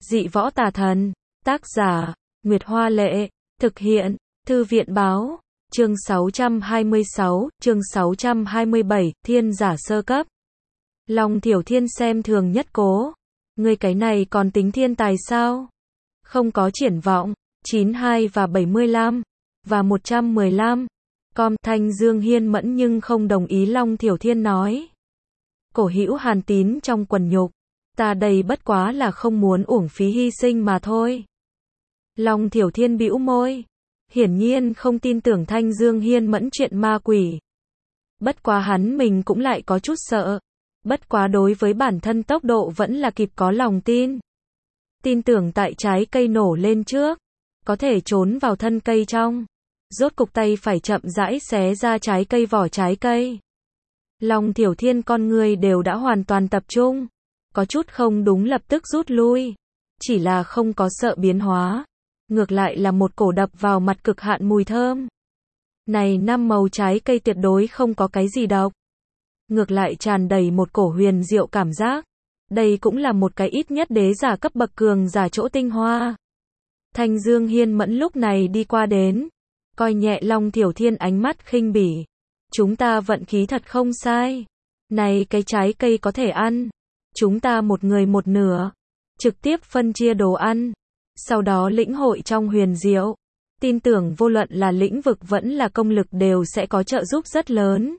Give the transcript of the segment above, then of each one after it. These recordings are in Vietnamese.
Dị võ tà thần. Tác giả, Nguyệt Hoa Lệ. Thực hiện, Thư viện Báo. Chương 626, chương 627, Thiên giả sơ cấp. Long Thiểu Thiên xem thường Nhất Cố. Ngươi cái này còn tính thiên tài sao? Không có triển vọng. 92 và 75. Và 115. Thanh Dương Hiên Mẫn nhưng không đồng ý Long Thiểu Thiên nói. Cổ hữu Hàn Tín trong quần nhục. Ta đây bất quá là không muốn uổng phí hy sinh mà thôi. Long Thiểu Thiên bĩu môi. Hiển nhiên không tin tưởng Thanh Dương Hiên Mẫn chuyện ma quỷ. Bất quá hắn mình cũng lại có chút sợ. Bất quá đối với bản thân tốc độ vẫn là kịp có lòng tin. Tin tưởng tại trái cây nổ lên trước. Có thể trốn vào thân cây trong. Rốt cục tay phải chậm rãi xé ra trái cây vỏ trái cây. Long Thiểu Thiên con người đều đã hoàn toàn tập trung. Có chút không đúng lập tức rút lui. Chỉ là không có sợ biến hóa. Ngược lại là một cổ đập vào mặt cực hạn mùi thơm. Này 5 màu trái cây tuyệt đối không có cái gì độc. Ngược lại tràn đầy một cổ huyền diệu cảm giác. Đây cũng là một cái ít nhất đế giả cấp bậc cường giả chỗ tinh hoa. Thanh Dương Hiên Mẫn lúc này đi qua đến. Coi nhẹ Long Thiểu Thiên ánh mắt khinh bỉ. Chúng ta vận khí thật không sai. Này cái trái cây có thể ăn. Chúng ta một người một nửa. Trực tiếp phân chia đồ ăn. Sau đó lĩnh hội trong huyền diệu. Tin tưởng vô luận là lĩnh vực vẫn là công lực đều sẽ có trợ giúp rất lớn.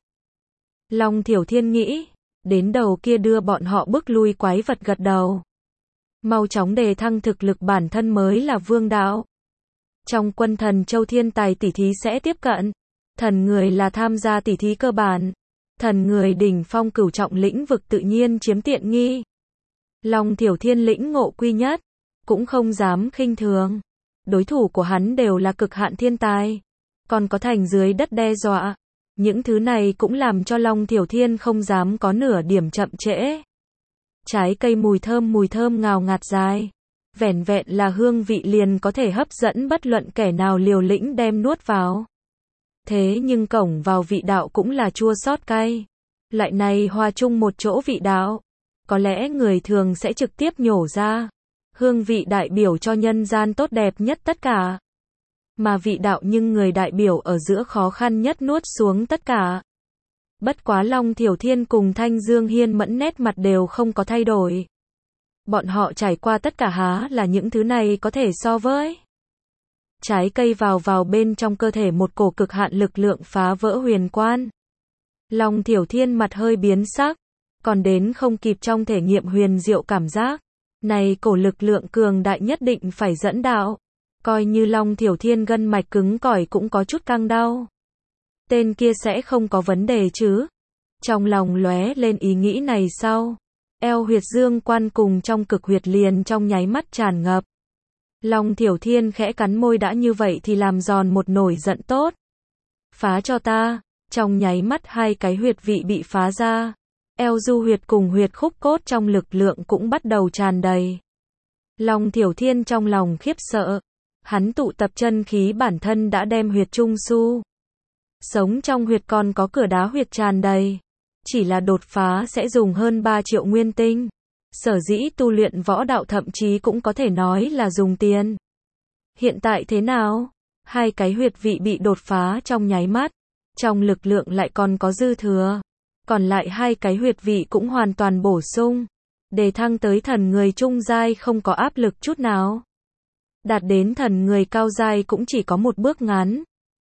Long Thiểu Thiên nghĩ. Đến đầu kia đưa bọn họ bước lui quái vật gật đầu. Mau chóng đề thăng thực lực bản thân mới là vương đạo. Trong quân thần châu thiên tài tỷ thí sẽ tiếp cận. Thần người là tham gia tỷ thí cơ bản. Thần người đỉnh phong cửu trọng lĩnh vực tự nhiên chiếm tiện nghi. Long Thiểu Thiên lĩnh ngộ quy nhất. Cũng không dám khinh thường. Đối thủ của hắn đều là cực hạn thiên tài. Còn có thành dưới đất đe dọa. Những thứ này cũng làm cho Long Thiểu Thiên không dám có nửa điểm chậm trễ. Trái cây mùi thơm ngào ngạt dài. Vẻn vẹn là hương vị liền có thể hấp dẫn bất luận kẻ nào liều lĩnh đem nuốt vào. Thế nhưng cổng vào vị đạo cũng là chua xót cay. Lại này hòa chung một chỗ vị đạo. Có lẽ người thường sẽ trực tiếp nhổ ra. Hương vị đại biểu cho nhân gian tốt đẹp nhất tất cả. Mà vị đạo nhưng người đại biểu ở giữa khó khăn nhất nuốt xuống tất cả. Bất quá Long Thiểu Thiên cùng Thanh Dương Hiên Mẫn nét mặt đều không có thay đổi. Bọn họ trải qua tất cả há là những thứ này có thể so với. Trái cây vào bên trong cơ thể một cổ cực hạn lực lượng phá vỡ huyền quan. Long Thiểu Thiên mặt hơi biến sắc. Còn đến không kịp trong thể nghiệm huyền diệu cảm giác. Này cổ lực lượng cường đại nhất định phải dẫn đạo. Coi như Long Thiểu Thiên gân mạch cứng cỏi cũng có chút căng đau. Tên kia sẽ không có vấn đề chứ. Trong lòng lóe lên ý nghĩ này sau. Eo huyệt dương quan cùng trong cực huyệt liền trong nháy mắt tràn ngập. Long Thiểu Thiên khẽ cắn môi đã như vậy thì làm giòn một nổi giận tốt. Phá cho ta. Trong nháy mắt hai cái huyệt vị bị phá ra. Eo du huyệt cùng huyệt khúc cốt trong lực lượng cũng bắt đầu tràn đầy. Long Thiểu Thiên trong lòng khiếp sợ. Hắn tụ tập chân khí bản thân đã đem huyệt trung su. Sống trong huyệt còn có cửa đá huyệt tràn đầy. Chỉ là đột phá sẽ dùng hơn 3 triệu nguyên tinh. Sở dĩ tu luyện võ đạo thậm chí cũng có thể nói là dùng tiền. Hiện tại thế nào? Hai cái huyệt vị bị đột phá trong nháy mắt. Trong lực lượng lại còn có dư thừa. Còn lại hai cái huyệt vị cũng hoàn toàn bổ sung. Đề thăng tới thần người trung giai không có áp lực chút nào. Đạt đến thần người cao giai cũng chỉ có một bước ngắn.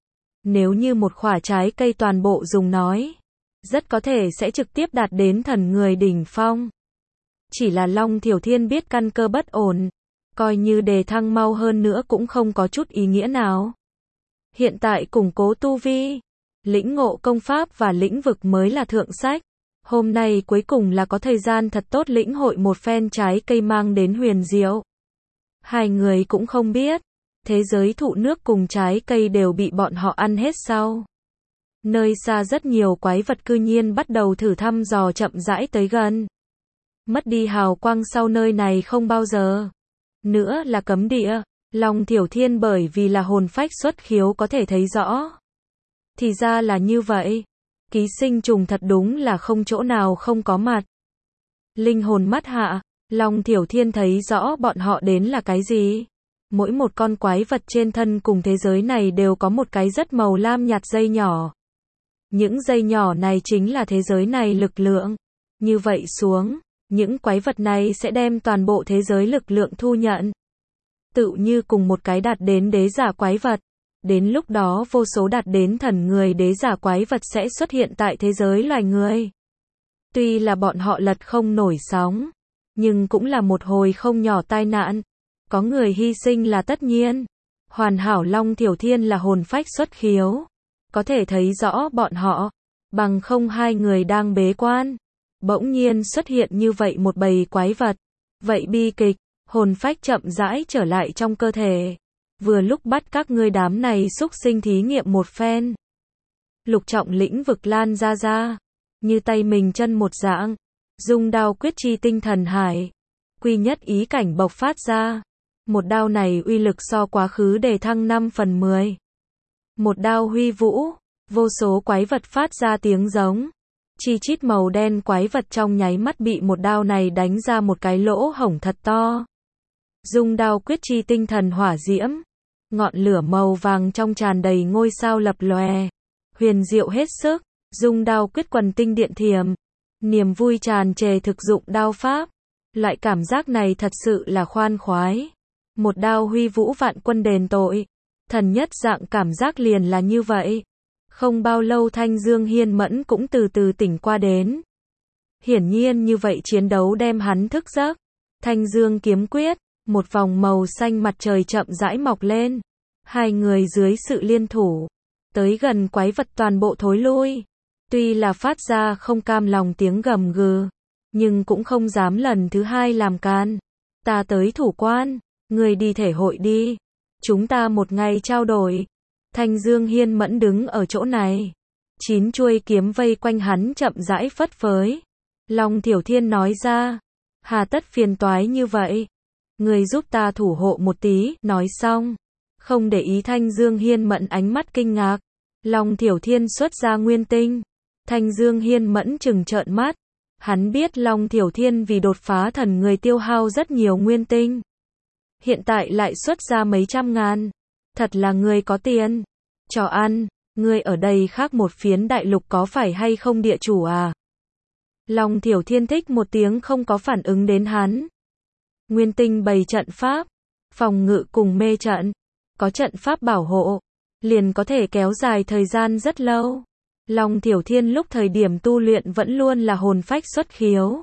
Nếu như một quả trái cây toàn bộ dùng nói. Rất có thể sẽ trực tiếp đạt đến thần người đỉnh phong. Chỉ là Long Thiểu Thiên biết căn cơ bất ổn. Coi như đề thăng mau hơn nữa cũng không có chút ý nghĩa nào. Hiện tại củng cố tu vi. Lĩnh ngộ công pháp và lĩnh vực mới là thượng sách. Hôm nay cuối cùng là có thời gian thật tốt lĩnh hội một phen trái cây mang đến huyền diệu. Hai người cũng không biết. Thế giới thụ nước cùng trái cây đều bị bọn họ ăn hết sau. Nơi xa rất nhiều quái vật cư nhiên bắt đầu thử thăm dò chậm rãi tới gần. Mất đi hào quang sau nơi này không bao giờ. Nữa là cấm địa. Long Thiểu Thiên bởi vì là hồn phách xuất khiếu có thể thấy rõ. Thì ra là như vậy. Ký sinh trùng thật đúng là không chỗ nào không có mặt. Linh hồn mắt hạ. Long Thiểu Thiên thấy rõ bọn họ đến là cái gì. Mỗi một con quái vật trên thân cùng thế giới này đều có một cái rất màu lam nhạt dây nhỏ. Những dây nhỏ này chính là thế giới này lực lượng. Như vậy xuống, những quái vật này sẽ đem toàn bộ thế giới lực lượng thu nhận. Tự như cùng một cái đạt đến đế giả quái vật. Đến lúc đó vô số đạt đến thần người đế giả quái vật sẽ xuất hiện tại thế giới loài người. Tuy là bọn họ lật không nổi sóng, nhưng cũng là một hồi không nhỏ tai nạn. Có người hy sinh là tất nhiên. Hoàn hảo Long Thiểu Thiên là hồn phách xuất khiếu. Có thể thấy rõ bọn họ. Bằng không hai người đang bế quan. Bỗng nhiên xuất hiện như vậy một bầy quái vật. Vậy bi kịch, hồn phách chậm rãi trở lại trong cơ thể. Vừa lúc bắt các ngươi đám này xúc sinh thí nghiệm một phen. Lục trọng lĩnh vực lan ra. Như tay mình chân một dạng. Dung đao quyết chi tinh thần hải. Quy nhất ý cảnh bộc phát ra. Một đao này uy lực so quá khứ đề thăng 5/10. Một đao huy vũ. Vô số quái vật phát ra tiếng giống. Chi chít màu đen quái vật trong nháy mắt bị một đao này đánh ra một cái lỗ hổng thật to. Dung đao quyết chi tinh thần hỏa diễm. Ngọn lửa màu vàng trong tràn đầy ngôi sao lập lòe. Huyền diệu hết sức. Dung đao quyết quần tinh điện thiềm. Niềm vui tràn trề thực dụng đao pháp. Loại cảm giác này thật sự là khoan khoái. Một đao huy vũ vạn quân đền tội. Thần nhất dạng cảm giác liền là như vậy. Không bao lâu Thanh Dương Hiên Mẫn cũng từ từ tỉnh qua đến. Hiển nhiên như vậy chiến đấu đem hắn thức giấc. Thanh Dương kiếm quyết, một vòng màu xanh mặt trời chậm rãi mọc lên. Hai người dưới sự liên thủ, tới gần quái vật toàn bộ thối lui. Tuy là phát ra không cam lòng tiếng gầm gừ, nhưng cũng không dám lần thứ hai làm can. Ta tới thủ quan, người đi thể hội đi. Chúng ta một ngày trao đổi. Thanh Dương Hiên Mẫn đứng ở chỗ này. 9 chuôi kiếm vây quanh hắn chậm rãi phất phới. Long Thiểu Thiên nói ra. Hà tất phiền toái như vậy. Người giúp ta thủ hộ một tí, nói xong. Không để ý Thanh Dương Hiên Mẫn ánh mắt kinh ngạc. Long Thiểu Thiên xuất ra nguyên tinh. Thanh Dương Hiên Mẫn trừng trợn mắt. Hắn biết Long Thiểu Thiên vì đột phá thần người tiêu hao rất nhiều nguyên tinh. Hiện tại lại xuất ra mấy trăm ngàn. Thật là người có tiền. Cho ăn, ngươi ở đây khác một phiến đại lục có phải hay không địa chủ à? Long Thiểu Thiên thích một tiếng không có phản ứng đến hắn. Nguyên tinh bày trận pháp, phòng ngự cùng mê trận. Có trận pháp bảo hộ, liền có thể kéo dài thời gian rất lâu. Long Thiểu Thiên lúc thời điểm tu luyện vẫn luôn là hồn phách xuất khiếu.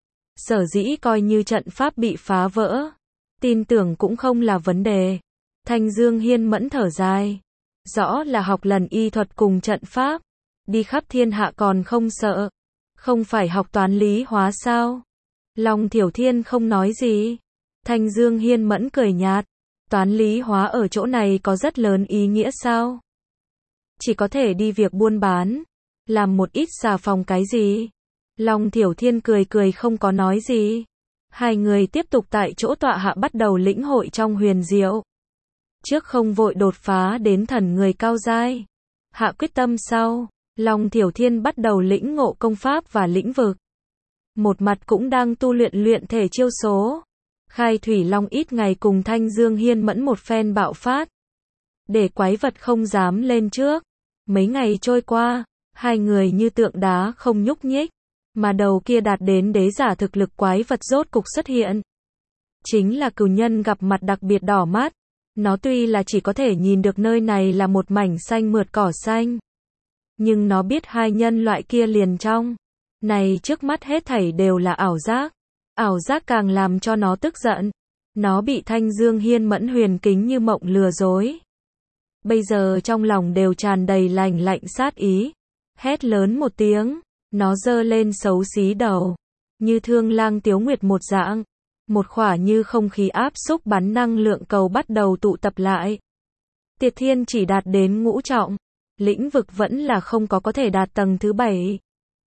Sở dĩ coi như trận pháp bị phá vỡ. Tin tưởng cũng không là vấn đề. Thanh Dương Hiên Mẫn thở dài. Rõ là học lần y thuật cùng trận pháp. Đi khắp thiên hạ còn không sợ. Không phải học toán lý hóa sao? Long Thiểu Thiên không nói gì. Thanh Dương Hiên Mẫn cười nhạt. Toán lý hóa ở chỗ này có rất lớn ý nghĩa sao? Chỉ có thể đi việc buôn bán. Làm một ít xà phòng cái gì? Long Thiểu Thiên cười cười không có nói gì. Hai người tiếp tục tại chỗ tọa hạ bắt đầu lĩnh hội trong huyền diệu. Trước không vội đột phá đến thần người cao giai. Hạ quyết tâm sau, Long Thiểu Thiên bắt đầu lĩnh ngộ công pháp và lĩnh vực. Một mặt cũng đang tu luyện thể chiêu số. Khai Thủy Long ít ngày cùng Thanh Dương Hiên Mẫn một phen bạo phát. Để quái vật không dám lên trước. Mấy ngày trôi qua, hai người như tượng đá không nhúc nhích. Mà đầu kia đạt đến đế giả thực lực quái vật rốt cục xuất hiện. Chính là cừu nhân gặp mặt đặc biệt đỏ mắt. Nó tuy là chỉ có thể nhìn được nơi này là một mảnh xanh mượt cỏ xanh. Nhưng nó biết hai nhân loại kia liền trong. Này trước mắt hết thảy đều là ảo giác. Ảo giác càng làm cho nó tức giận. Nó bị Thanh Dương Hiên Mẫn huyền kính như mộng lừa dối. Bây giờ trong lòng đều tràn đầy lạnh lạnh sát ý. Hét lớn một tiếng. Nó giơ lên xấu xí đầu. Như thương lang tiếu nguyệt một dạng. Một khỏa như không khí áp xúc bắn năng lượng cầu bắt đầu tụ tập lại. Tiệt Thiên chỉ đạt đến ngũ trọng. Lĩnh vực vẫn là không có thể đạt tầng thứ 7.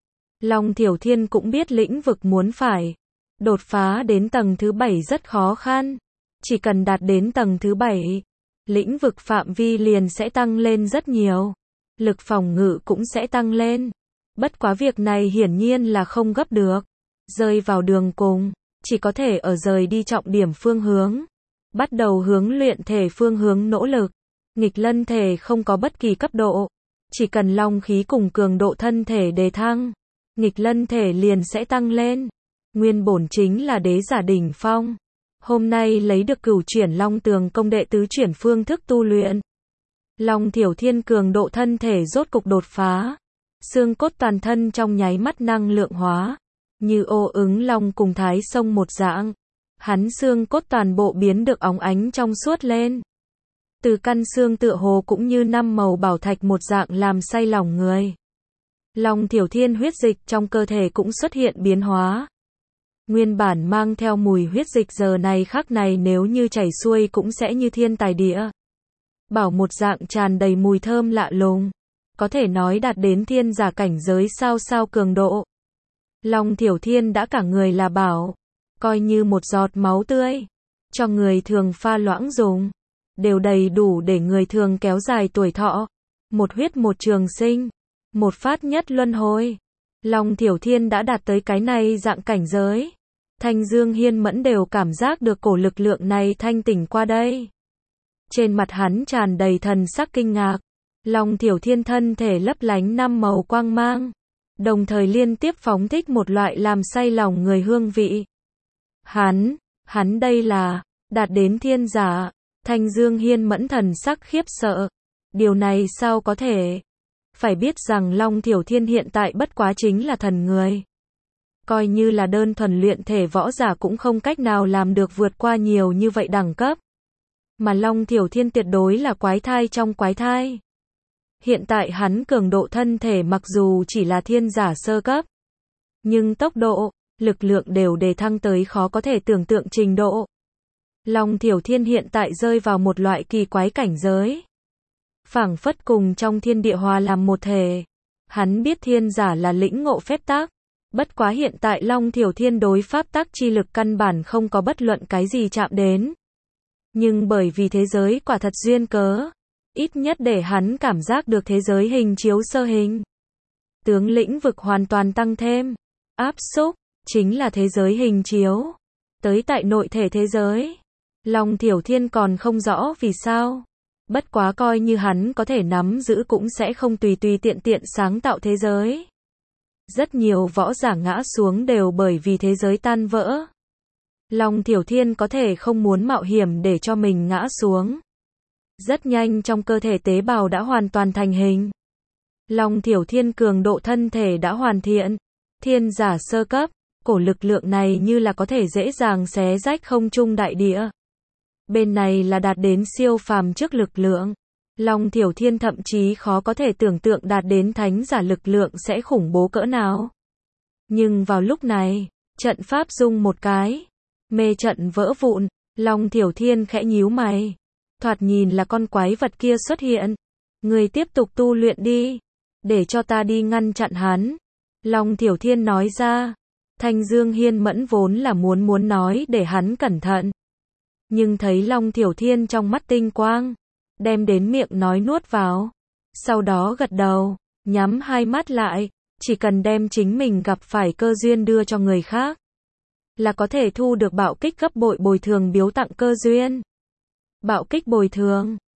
Long Thiểu Thiên cũng biết lĩnh vực muốn phải đột phá đến tầng thứ 7 rất khó khăn. Chỉ cần đạt đến tầng thứ 7, lĩnh vực phạm vi liền sẽ tăng lên rất nhiều. Lực phòng ngự cũng sẽ tăng lên. Bất quá việc này hiển nhiên là không gấp được. Rơi vào đường cùng. chỉ có thể ở rời đi trọng điểm phương hướng. Bắt đầu hướng luyện thể phương hướng nỗ lực. Nghịch lân thể không có bất kỳ cấp độ. Chỉ cần long khí cùng cường độ thân thể đề thăng, nghịch lân thể liền sẽ tăng lên. Nguyên bổn chính là đế giả đỉnh phong. Hôm nay lấy được cửu chuyển long tường công đệ tứ chuyển phương thức tu luyện. Long Thiểu Thiên cường độ thân thể rốt cục đột phá. Xương cốt toàn thân trong nháy mắt năng lượng hóa. Như ô ứng long cùng thái sông một dạng. Hắn xương cốt toàn bộ biến được óng ánh trong suốt lên. Từ căn xương tựa hồ cũng như năm màu bảo thạch một dạng làm say lòng người. Long Thiểu Thiên huyết dịch trong cơ thể cũng xuất hiện biến hóa. Nguyên bản mang theo mùi huyết dịch giờ này khắc này nếu như chảy xuôi cũng sẽ như thiên tài địa bảo một dạng tràn đầy mùi thơm lạ lùng. Có thể nói đạt đến thiên giả cảnh giới sao cường độ. Long Thiểu Thiên đã cả người là bảo. Coi như một giọt máu tươi. Cho người thường pha loãng dùng. Đều đầy đủ để người thường kéo dài tuổi thọ. Một huyết một trường sinh. Một phát nhất luân hồi. Long Thiểu Thiên đã đạt tới cái này dạng cảnh giới. Thanh Dương Hiên Mẫn đều cảm giác được cổ lực lượng này thanh tỉnh qua đây. Trên mặt hắn tràn đầy thần sắc kinh ngạc. Long Thiểu Thiên thân thể lấp lánh năm màu quang mang. Đồng thời liên tiếp phóng thích một loại làm say lòng người hương vị. Hắn đây là, đạt đến thiên giả. Thanh Dương Hiên Mẫn thần sắc khiếp sợ. Điều này sao có thể? Phải biết rằng Long Thiểu Thiên hiện tại bất quá chính là thần người. Coi như là đơn thuần luyện thể võ giả cũng không cách nào làm được vượt qua nhiều như vậy đẳng cấp. Mà Long Thiểu Thiên tuyệt đối là quái thai trong quái thai. Hiện tại hắn cường độ thân thể mặc dù chỉ là thiên giả sơ cấp. Nhưng tốc độ, lực lượng đều đề thăng tới khó có thể tưởng tượng trình độ. Long Thiểu Thiên hiện tại rơi vào một loại kỳ quái cảnh giới. Phảng phất cùng trong thiên địa hòa làm một thể. Hắn biết thiên giả là lĩnh ngộ phép tắc. Bất quá hiện tại Long Thiểu Thiên đối pháp tắc chi lực căn bản không có bất luận cái gì chạm đến. Nhưng bởi vì thế giới quả thật duyên cớ. Ít nhất để hắn cảm giác được thế giới hình chiếu sơ hình. Tướng lĩnh vực hoàn toàn tăng thêm. Áp xúc, chính là thế giới hình chiếu. Tới tại nội thể thế giới. Long Thiểu Thiên còn không rõ vì sao. Bất quá coi như hắn có thể nắm giữ cũng sẽ không tùy tiện sáng tạo thế giới. Rất nhiều võ giả ngã xuống đều bởi vì thế giới tan vỡ. Long Thiểu Thiên có thể không muốn mạo hiểm để cho mình ngã xuống. Rất nhanh trong cơ thể tế bào đã hoàn toàn thành hình. Long Thiểu Thiên cường độ thân thể đã hoàn thiện. Thiên giả sơ cấp, cổ lực lượng này như là có thể dễ dàng xé rách không trung đại địa. Bên này là đạt đến siêu phàm trước lực lượng. Long Thiểu Thiên thậm chí khó có thể tưởng tượng đạt đến thánh giả lực lượng sẽ khủng bố cỡ nào. Nhưng vào lúc này, trận pháp rung một cái. Mê trận vỡ vụn, Long Thiểu Thiên khẽ nhíu mày. Thoạt nhìn là con quái vật kia xuất hiện. Người tiếp tục tu luyện đi. Để cho ta đi ngăn chặn hắn. Long Thiểu Thiên nói ra. Thanh Dương Hiên Mẫn vốn là muốn nói để hắn cẩn thận. Nhưng thấy Long Thiểu Thiên trong mắt tinh quang. Đem đến miệng nói nuốt vào. Sau đó gật đầu, nhắm hai mắt lại. Chỉ cần đem chính mình gặp phải cơ duyên đưa cho người khác. Là có thể thu được bạo kích gấp bội bồi thường biếu tặng cơ duyên. Bạo kích bồi thường.